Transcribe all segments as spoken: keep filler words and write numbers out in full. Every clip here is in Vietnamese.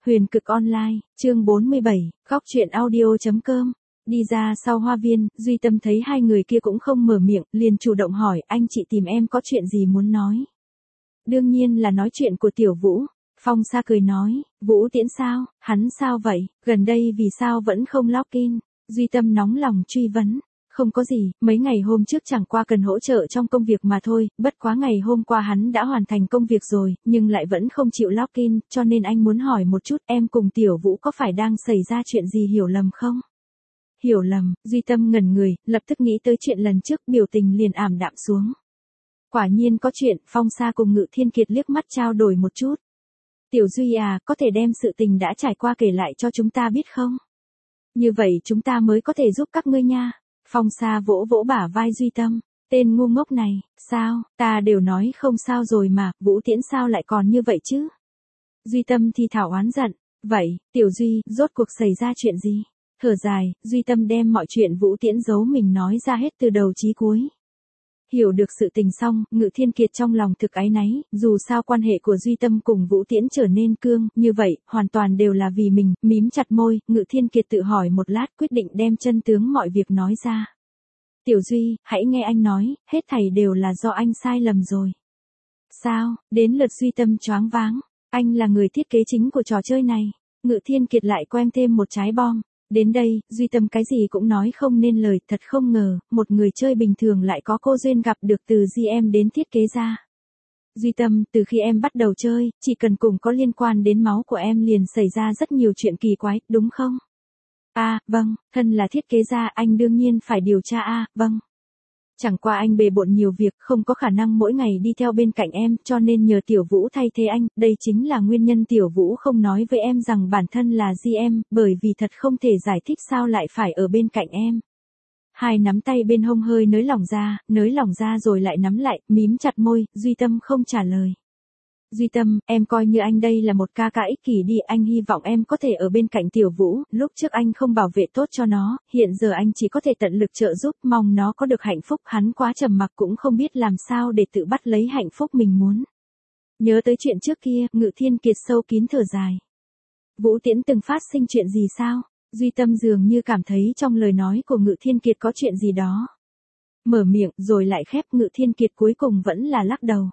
Huyền cực online, chương bốn mươi bảy, góc truyện audio chấm com. Đi ra sau hoa viên, Duy Tâm thấy hai người kia cũng không mở miệng, liền chủ động hỏi, anh chị tìm em có chuyện gì muốn nói? Đương nhiên là nói chuyện của Tiểu Vũ. Phong Sa cười nói, Vũ Tiễn sao, hắn sao vậy, gần đây vì sao vẫn không login? Duy Tâm nóng lòng truy vấn. Không có gì, mấy ngày hôm trước chẳng qua cần hỗ trợ trong công việc mà thôi, bất quá ngày hôm qua hắn đã hoàn thành công việc rồi, nhưng lại vẫn không chịu login, cho nên anh muốn hỏi một chút em cùng Tiểu Vũ có phải đang xảy ra chuyện gì hiểu lầm không? Hiểu lầm, Duy Tâm ngẩn người, lập tức nghĩ tới chuyện lần trước, biểu tình liền ảm đạm xuống. Quả nhiên có chuyện, Phong Sa cùng Ngự Thiên Kiệt liếc mắt trao đổi một chút. Tiểu Duy à, có thể đem sự tình đã trải qua kể lại cho chúng ta biết không? Như vậy chúng ta mới có thể giúp các ngươi nha. Phong Sa vỗ vỗ bả vai Duy Tâm, tên ngu ngốc này, sao, ta đều nói không sao rồi mà, Vũ Tiễn sao lại còn như vậy chứ? Duy Tâm thì thảo oán giận, vậy, Tiểu Duy, rốt cuộc xảy ra chuyện gì? Thở dài, Duy Tâm đem mọi chuyện Vũ Tiễn giấu mình nói ra hết từ đầu chí cuối. Hiểu được sự tình xong, Ngự Thiên Kiệt trong lòng thực áy náy, dù sao quan hệ của Duy Tâm cùng Vũ Tiễn trở nên cương, như vậy, hoàn toàn đều là vì mình, mím chặt môi, Ngự Thiên Kiệt tự hỏi một lát quyết định đem chân tướng mọi việc nói ra. Tiểu Duy, hãy nghe anh nói, hết thảy đều là do anh sai lầm rồi. Sao, đến lượt Duy Tâm choáng váng, anh là người thiết kế chính của trò chơi này, Ngự Thiên Kiệt lại quem thêm một trái bom. Đến đây, Duy Tâm cái gì cũng nói không nên lời, thật không ngờ, một người chơi bình thường lại có cô duyên gặp được từ giê em đến thiết kế ra. Duy Tâm, từ khi em bắt đầu chơi, chỉ cần cùng có liên quan đến máu của em liền xảy ra rất nhiều chuyện kỳ quái, đúng không? À, vâng, thân là thiết kế gia anh đương nhiên phải điều tra a, à, vâng. Chẳng qua anh bề bộn nhiều việc, không có khả năng mỗi ngày đi theo bên cạnh em, cho nên nhờ Tiểu Vũ thay thế anh, đây chính là nguyên nhân Tiểu Vũ không nói với em rằng bản thân là giê em, bởi vì thật không thể giải thích sao lại phải ở bên cạnh em. Hai nắm tay bên hông hơi nới lỏng ra, nới lỏng ra rồi lại nắm lại, mím chặt môi, Duy Tâm không trả lời. Duy Tâm, em coi như anh đây là một ca ca ích kỷ đi, anh hy vọng em có thể ở bên cạnh Tiểu Vũ, lúc trước anh không bảo vệ tốt cho nó, hiện giờ anh chỉ có thể tận lực trợ giúp, mong nó có được hạnh phúc, hắn quá trầm mặc cũng không biết làm sao để tự bắt lấy hạnh phúc mình muốn. Nhớ tới chuyện trước kia, Ngự Thiên Kiệt sâu kín thở dài. Vũ Tiễn từng phát sinh chuyện gì sao? Duy Tâm dường như cảm thấy trong lời nói của Ngự Thiên Kiệt có chuyện gì đó. Mở miệng rồi lại khép, Ngự Thiên Kiệt cuối cùng vẫn là lắc đầu.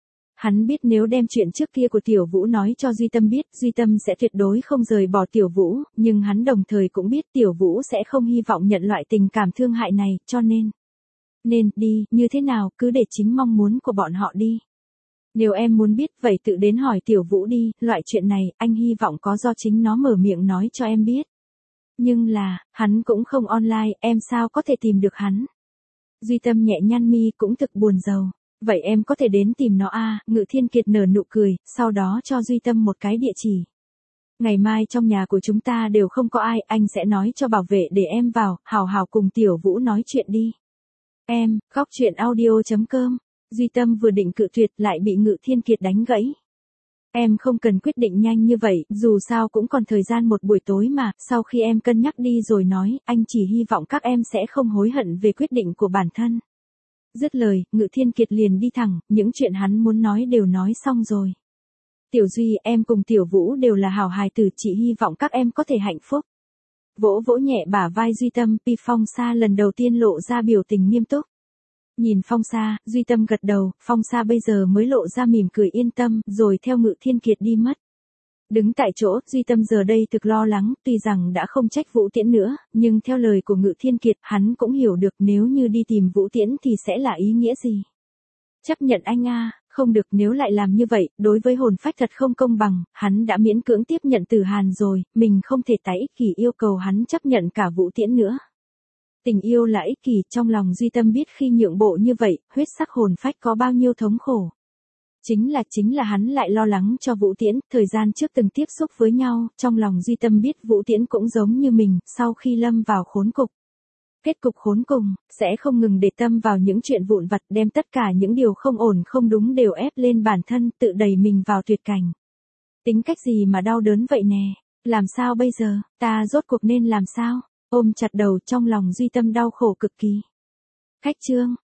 Hắn biết nếu đem chuyện trước kia của Tiểu Vũ nói cho Duy Tâm biết, Duy Tâm sẽ tuyệt đối không rời bỏ Tiểu Vũ, nhưng hắn đồng thời cũng biết Tiểu Vũ sẽ không hy vọng nhận loại tình cảm thương hại này, cho nên... Nên, đi, như thế nào, cứ để chính mong muốn của bọn họ đi. Nếu em muốn biết, vậy tự đến hỏi Tiểu Vũ đi, loại chuyện này, anh hy vọng có do chính nó mở miệng nói cho em biết. Nhưng là, hắn cũng không online, em sao có thể tìm được hắn. Duy Tâm nhẹ nhăn mi cũng thực buồn rầu. Vậy em có thể đến tìm nó à, Ngự Thiên Kiệt nở nụ cười, sau đó cho Duy Tâm một cái địa chỉ. Ngày mai trong nhà của chúng ta đều không có ai, anh sẽ nói cho bảo vệ để em vào, hào hào cùng Tiểu Vũ nói chuyện đi. Em, góc truyện audio chấm com, Duy Tâm vừa định cự tuyệt lại bị Ngự Thiên Kiệt đánh gãy. Em không cần quyết định nhanh như vậy, dù sao cũng còn thời gian một buổi tối mà, sau khi em cân nhắc đi rồi nói, anh chỉ hy vọng các em sẽ không hối hận về quyết định của bản thân. Dứt lời, Ngự Thiên Kiệt liền đi thẳng, những chuyện hắn muốn nói đều nói xong rồi. Tiểu Duy, em cùng Tiểu Vũ đều là hảo hài tử, chỉ hy vọng các em có thể hạnh phúc. Vỗ vỗ nhẹ bả vai Duy Tâm, Pi Phong Sa lần đầu tiên lộ ra biểu tình nghiêm túc. Nhìn Phong Sa, Duy Tâm gật đầu, Phong Sa bây giờ mới lộ ra mỉm cười yên tâm, rồi theo Ngự Thiên Kiệt đi mất. Đứng tại chỗ, Duy Tâm giờ đây thực lo lắng, tuy rằng đã không trách Vũ Tiễn nữa, nhưng theo lời của Ngự Thiên Kiệt, hắn cũng hiểu được nếu như đi tìm Vũ Tiễn thì sẽ là ý nghĩa gì. Chấp nhận anh a, không được, nếu lại làm như vậy, đối với hồn phách thật không công bằng, hắn đã miễn cưỡng tiếp nhận Tử Hàn rồi, mình không thể tái ích kỷ yêu cầu hắn chấp nhận cả Vũ Tiễn nữa. Tình yêu là ích kỷ, trong lòng Duy Tâm biết khi nhượng bộ như vậy, huyết sắc hồn phách có bao nhiêu thống khổ. Chính là chính là hắn lại lo lắng cho Vũ Tiễn, thời gian trước từng tiếp xúc với nhau, trong lòng Duy Tâm biết Vũ Tiễn cũng giống như mình, sau khi lâm vào khốn cục. Kết cục khốn cùng, sẽ không ngừng để tâm vào những chuyện vụn vặt, đem tất cả những điều không ổn không đúng đều ép lên bản thân, tự đẩy mình vào tuyệt cảnh. Tính cách gì mà đau đớn vậy nè, làm sao bây giờ, ta rốt cuộc nên làm sao, ôm chặt đầu trong lòng Duy Tâm đau khổ cực kỳ. Khách chương.